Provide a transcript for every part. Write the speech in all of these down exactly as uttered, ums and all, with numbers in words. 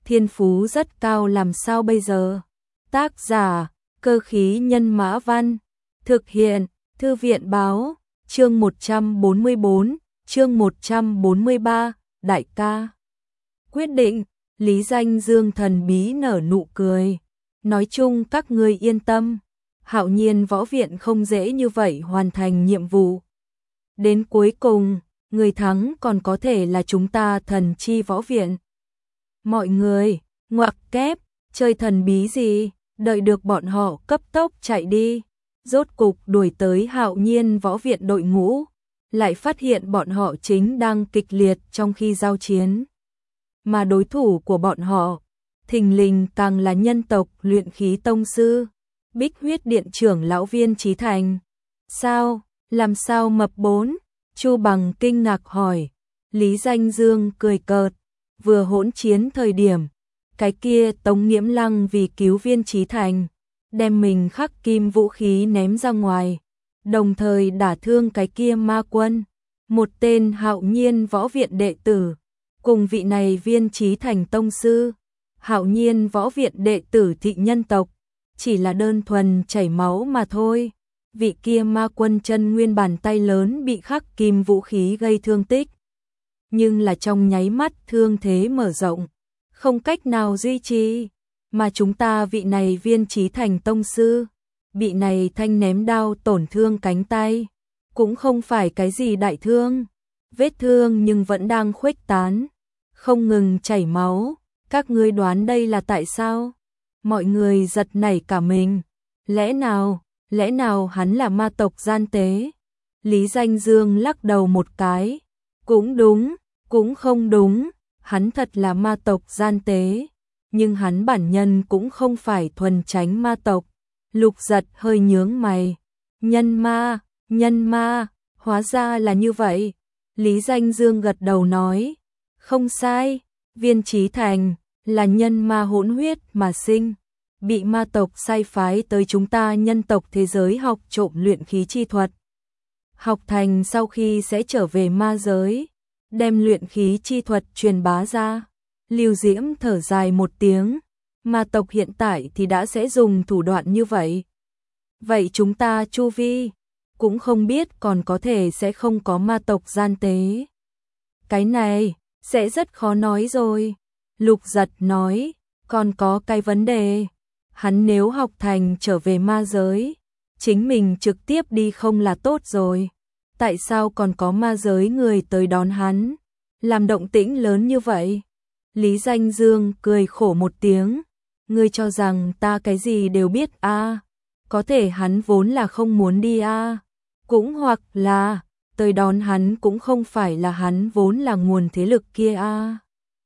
thiên phú rất cao làm sao bây giờ? Tác giả, Cơ khí nhân mã văn, thực hiện, Thư viện báo, chương một trăm bốn mươi bốn, chương một trăm bốn mươi ba, đại ca. Quyết định, Lý Danh Dương thần bí nở nụ cười, nói chung các ngươi yên tâm, Hạo Nhiên võ viện không dễ như vậy hoàn thành nhiệm vụ. Đến cuối cùng, người thắng còn có thể là chúng ta Thần Chi võ viện. Mọi người, ngoặc kép, chơi thần bí gì, đợi được bọn họ cấp tốc chạy đi. Rốt cục đuổi tới Hạo Nhiên võ viện đội ngũ, lại phát hiện bọn họ chính đang kịch liệt trong khi giao chiến. Mà đối thủ của bọn họ, thình lình càng là nhân tộc luyện khí tông sư, Bích Huyết Điện trưởng lão Viên Chí Thành. Sao, làm sao mập bốn? Chu Bằng kinh ngạc hỏi. Lý Danh Dương cười cợt, vừa hỗn chiến thời điểm, cái kia Tống Nghiễm Lăng vì cứu Viên Chí Thành, đem mình khắc kim vũ khí ném ra ngoài, đồng thời đả thương cái kia ma quân, một tên Hạo Nhiên võ viện đệ tử, cùng vị này Viên Chí Thành tông sư. Hạo Nhiên võ viện đệ tử thị nhân tộc, chỉ là đơn thuần chảy máu mà thôi. Vị kia ma quân chân nguyên bàn tay lớn bị khắc kim vũ khí gây thương tích, nhưng là trong nháy mắt thương thế mở rộng, không cách nào duy trì, mà chúng ta vị này Viên Chí Thành tông sư, bị này thanh ném đao tổn thương cánh tay, cũng không phải cái gì đại thương, vết thương nhưng vẫn đang khuếch tán, không ngừng chảy máu, các ngươi đoán đây là tại sao? Mọi người giật nảy cả mình, lẽ nào, lẽ nào hắn là ma tộc gian tế? Lý Danh Dương lắc đầu một cái, cũng đúng, cũng không đúng, hắn thật là ma tộc gian tế, nhưng hắn bản nhân cũng không phải thuần chánh ma tộc. Lục Giật hơi nhướng mày, nhân ma, nhân ma, hóa ra là như vậy. Lý Danh Dương gật đầu nói, không sai, Viên Chí Thành là nhân ma hỗn huyết mà sinh, bị ma tộc sai phái tới chúng ta nhân tộc thế giới học trộm luyện khí chi thuật. Học thành sau khi sẽ trở về ma giới, đem luyện khí chi thuật truyền bá ra. Lưu Diễm thở dài một tiếng, ma tộc hiện tại thì đã sẽ dùng thủ đoạn như vậy. Vậy chúng ta chu vi, cũng không biết còn có thể sẽ không có ma tộc gian tế. Cái này, sẽ rất khó nói rồi. Lục Giật nói, còn có cái vấn đề. Hắn nếu học thành trở về ma giới, chính mình trực tiếp đi không là tốt rồi. Tại sao còn có ma giới người tới đón hắn, làm động tĩnh lớn như vậy? Lý Danh Dương cười khổ một tiếng, ngươi cho rằng ta cái gì đều biết a? À? Có thể hắn vốn là không muốn đi a, à? Cũng hoặc là tới đón hắn cũng không phải là hắn vốn là nguồn thế lực kia a. À?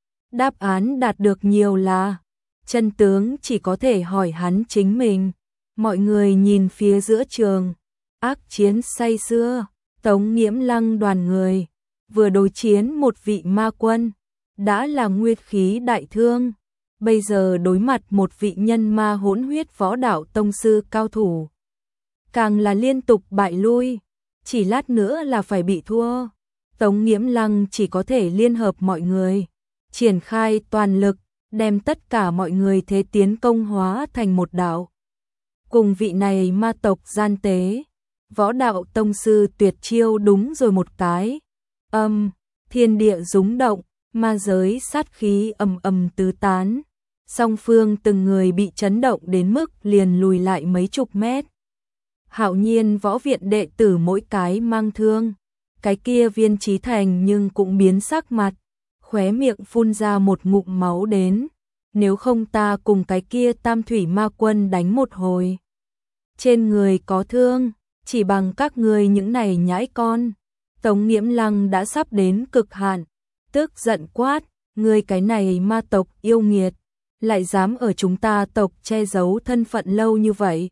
Đáp án đạt được nhiều là chân tướng chỉ có thể hỏi hắn chính mình. Mọi người nhìn phía giữa trường, ác chiến say sưa, Tống Nghiễm Lăng đoàn người vừa đối chiến một vị ma quân, đã là nguyên khí đại thương, bây giờ đối mặt một vị nhân ma hỗn huyết võ đạo tông sư cao thủ, càng là liên tục bại lui, chỉ lát nữa là phải bị thua. Tống Nghiễm Lăng chỉ có thể liên hợp mọi người, triển khai toàn lực, đem tất cả mọi người thế tiến công hóa thành một đạo. Cùng vị này ma tộc gian tế, võ đạo tông sư tuyệt chiêu đúng rồi một cái. Âm, thiên địa rúng động, ma giới sát khí ầm ầm tứ tán. Song phương từng người bị chấn động đến mức liền lùi lại mấy chục mét. Hạo Nhiên võ viện đệ tử mỗi cái mang thương, cái kia Viên Chí Thành nhưng cũng biến sắc mặt, khóe miệng phun ra một ngụm máu đến. Nếu không ta cùng cái kia Tam Thủy Ma Quân đánh một hồi. Trên người có thương, chỉ bằng các người những này nhãi con. Tống Nghiễm Lăng đã sắp đến cực hạn, tức giận quát, ngươi cái này ma tộc yêu nghiệt, lại dám ở chúng ta tộc che giấu thân phận lâu như vậy.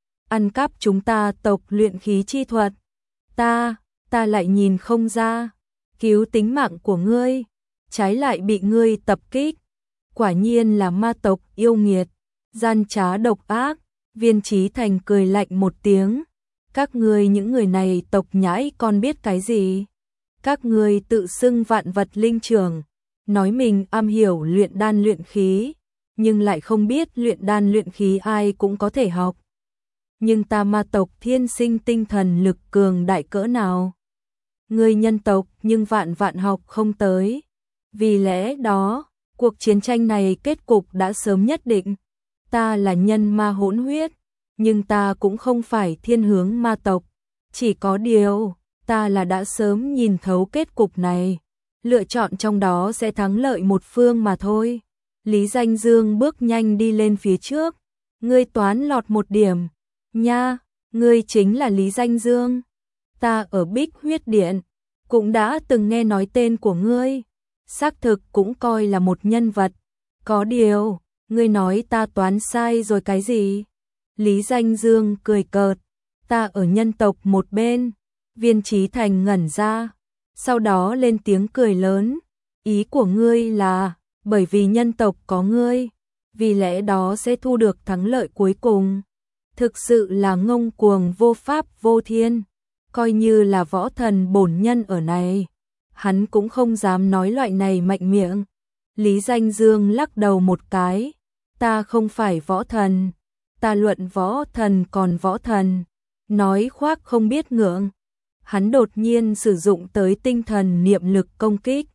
Ăn cắp chúng ta tộc luyện khí chi thuật. Ta, ta lại nhìn không ra, cứu tính mạng của ngươi, trái lại bị ngươi tập kích. Quả nhiên là ma tộc yêu nghiệt, gian trá độc ác. Viên Chí Thành cười lạnh một tiếng, các ngươi những người này tộc nhãi con biết cái gì? Các ngươi tự xưng vạn vật linh trưởng, nói mình am hiểu luyện đan luyện khí, nhưng lại không biết luyện đan luyện khí ai cũng có thể học. Nhưng ta ma tộc thiên sinh tinh thần lực cường đại cỡ nào? Người nhân tộc nhưng vạn vạn học không tới. Vì lẽ đó, cuộc chiến tranh này kết cục đã sớm nhất định. Ta là nhân ma hỗn huyết, nhưng ta cũng không phải thiên hướng ma tộc. Chỉ có điều, ta là đã sớm nhìn thấu kết cục này. Lựa chọn trong đó sẽ thắng lợi một phương mà thôi. Lý Danh Dương bước nhanh đi lên phía trước. Ngươi toán lọt một điểm. Nha, ngươi chính là Lý Danh Dương. Ta ở Bích Huyết Điện cũng đã từng nghe nói tên của ngươi. Xác thực cũng coi là một nhân vật. Có điều, ngươi nói ta toán sai rồi cái gì? Lý Danh Dương cười cợt. Ta ở nhân tộc một bên. Viên Chí Thành ngẩn ra, sau đó lên tiếng cười lớn. Ý của ngươi là, bởi vì nhân tộc có ngươi, vì lẽ đó sẽ thu được thắng lợi cuối cùng. Thực sự là ngông cuồng vô pháp vô thiên. Coi như là võ thần bổn nhân ở này, hắn cũng không dám nói loại này mạnh miệng. Lý Danh Dương lắc đầu một cái. Ta không phải võ thần. Ta luận võ thần còn võ thần. Nói khoác không biết ngượng. Hắn đột nhiên sử dụng tới tinh thần niệm lực công kích.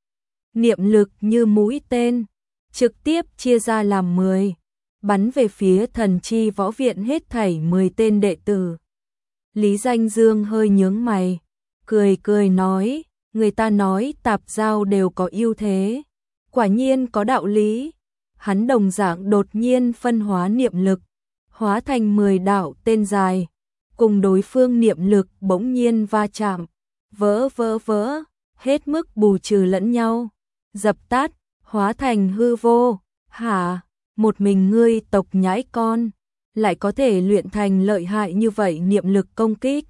Niệm lực như mũi tên, trực tiếp chia ra làm mười, bắn về phía thần chi võ viện hết thảy mười tên đệ tử. Lý Danh Dương hơi nhướng mày, cười cười nói, người ta nói tạp giao đều có ưu thế, quả nhiên có đạo lý. Hắn đồng dạng đột nhiên phân hóa niệm lực, hóa thành mười đạo tên dài, cùng đối phương niệm lực bỗng nhiên va chạm, vỡ vỡ vỡ, hết mức bù trừ lẫn nhau, dập tắt, hóa thành hư vô. Hả, một mình ngươi tộc nhãi con, lại có thể luyện thành lợi hại như vậy niệm lực công kích.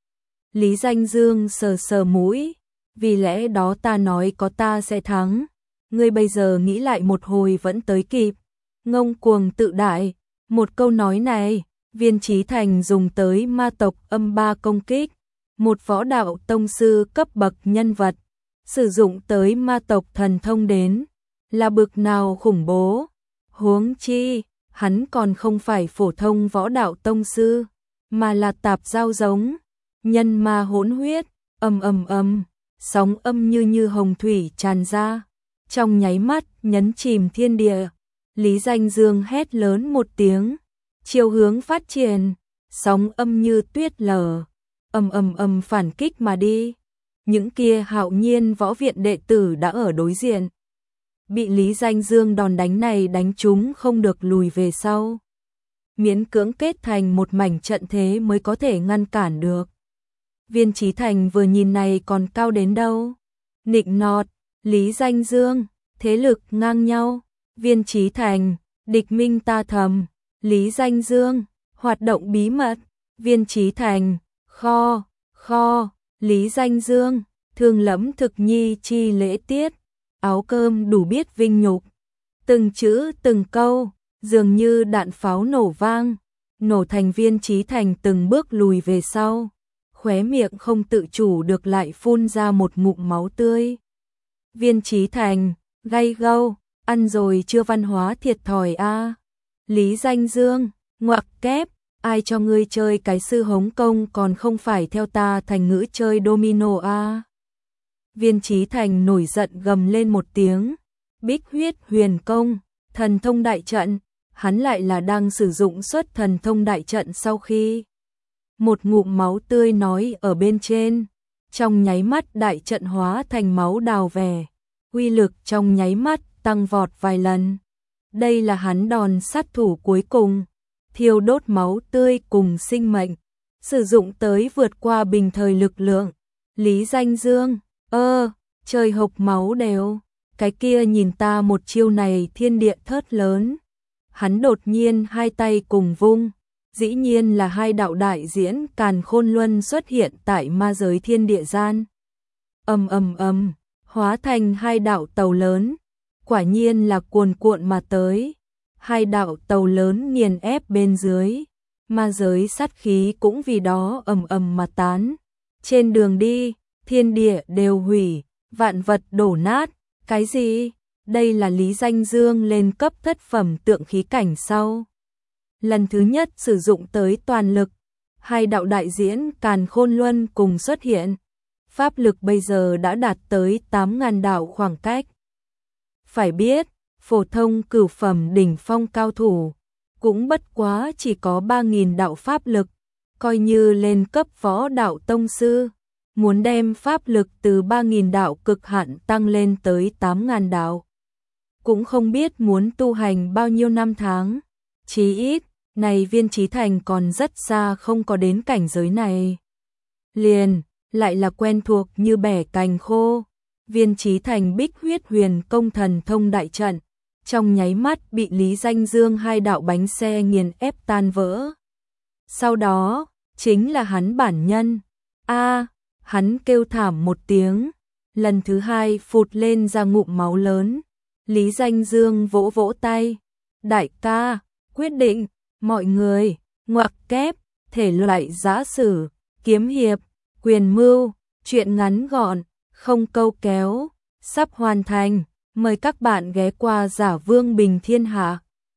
Lý Danh Dương sờ sờ mũi, vì lẽ đó ta nói có ta sẽ thắng, ngươi bây giờ nghĩ lại một hồi vẫn tới kịp. Ngông cuồng tự đại, một câu nói này, Viên Chí Thành dùng tới ma tộc âm ba công kích, một võ đạo tông sư cấp bậc nhân vật, sử dụng tới ma tộc thần thông đến, là bực nào khủng bố. Huống chi, hắn còn không phải phổ thông võ đạo tông sư, mà là tạp giao giống, nhân ma hỗn huyết, ầm ầm ầm, sóng âm như như hồng thủy tràn ra, trong nháy mắt nhấn chìm thiên địa. Lý Danh Dương hét lớn một tiếng, chiều hướng phát triển, sóng âm như tuyết lở, ầm ầm ầm phản kích mà đi. Những kia Hạo Nhiên võ viện đệ tử đã ở đối diện, bị Lý Danh Dương đòn đánh này đánh trúng không được lùi về sau, miễn cưỡng kết thành một mảnh trận thế mới có thể ngăn cản được. Viên Chí Thành vừa nhìn này còn cao đến đâu, nịnh nọt, Lý Danh Dương, thế lực ngang nhau. Viên Chí Thành, địch minh ta thầm. Lý Danh Dương, hoạt động bí mật. Viên Chí Thành, kho, kho. Lý Danh Dương, thương lẫm thực nhi chi lễ tiết, áo cơm đủ biết vinh nhục. Từng chữ từng câu, dường như đạn pháo nổ vang, nổ thành. Viên Chí Thành từng bước lùi về sau, khóe miệng không tự chủ được lại phun ra một ngụm máu tươi. Viên Chí Thành, gay gâu, ăn rồi chưa văn hóa thiệt thòi a. À. Lý Danh Dương, ngoặc kép, ai cho ngươi chơi cái sư hống công còn không phải theo ta thành ngữ chơi domino a. À. Viên Chí Thành nổi giận gầm lên một tiếng, Bích Huyết Huyền Công, thần thông đại trận, hắn lại là đang sử dụng xuất thần thông đại trận sau khi một ngụm máu tươi nói ở bên trên, trong nháy mắt đại trận hóa thành máu đào vẻ, uy lực trong nháy mắt tăng vọt vài lần. Đây là hắn đòn sát thủ cuối cùng, thiêu đốt máu tươi cùng sinh mệnh, sử dụng tới vượt qua bình thời lực lượng. Lý Danh Dương, ơ, trời hộc máu đều, cái kia nhìn ta một chiêu này thiên địa thớt lớn. Hắn đột nhiên hai tay cùng vung, dĩ nhiên là hai đạo đại diễn càn khôn luân xuất hiện tại ma giới thiên địa gian. Ầm ầm ầm, hóa thành hai đạo tàu lớn, quả nhiên là cuồn cuộn mà tới. Hai đạo tàu lớn nghiền ép bên dưới, ma giới sát khí cũng vì đó ầm ầm mà tán. Trên đường đi, thiên địa đều hủy, vạn vật đổ nát, Cái gì? Đây là Lý Danh Dương lên cấp thất phẩm tượng khí cảnh sau. Lần thứ nhất sử dụng tới toàn lực, hai đạo đại diễn Càn Khôn Luân cùng xuất hiện. Pháp lực bây giờ đã đạt tới tám nghìn đạo khoảng cách. Phải biết, phổ thông cửu phẩm đỉnh phong cao thủ, cũng bất quá chỉ có ba nghìn đạo pháp lực, coi như lên cấp võ đạo tông sư. Muốn đem pháp lực từ ba nghìn đạo cực hạn tăng lên tới tám nghìn đạo. Cũng không biết muốn tu hành bao nhiêu năm tháng, chí ít, này Viên Chí Thành còn rất xa không có đến cảnh giới này. Liền, lại là quen thuộc như bẻ cành khô, Viên Chí Thành Bích Huyết Huyền Công Thần Thông đại trận, trong nháy mắt bị Lý Danh Dương hai đạo bánh xe nghiền ép tan vỡ. Sau đó, chính là hắn bản nhân. A, hắn kêu thảm một tiếng, lần thứ hai phụt lên ra ngụm máu lớn. Lý Danh Dương vỗ vỗ tay, đại ca, quyết định, mọi người, ngoặc kép, thể loại giã sử, kiếm hiệp, quyền mưu, truyện ngắn gọn, không câu kéo, sắp hoàn thành, mời các bạn ghé qua Giả Vương Bình Thiên Hạ.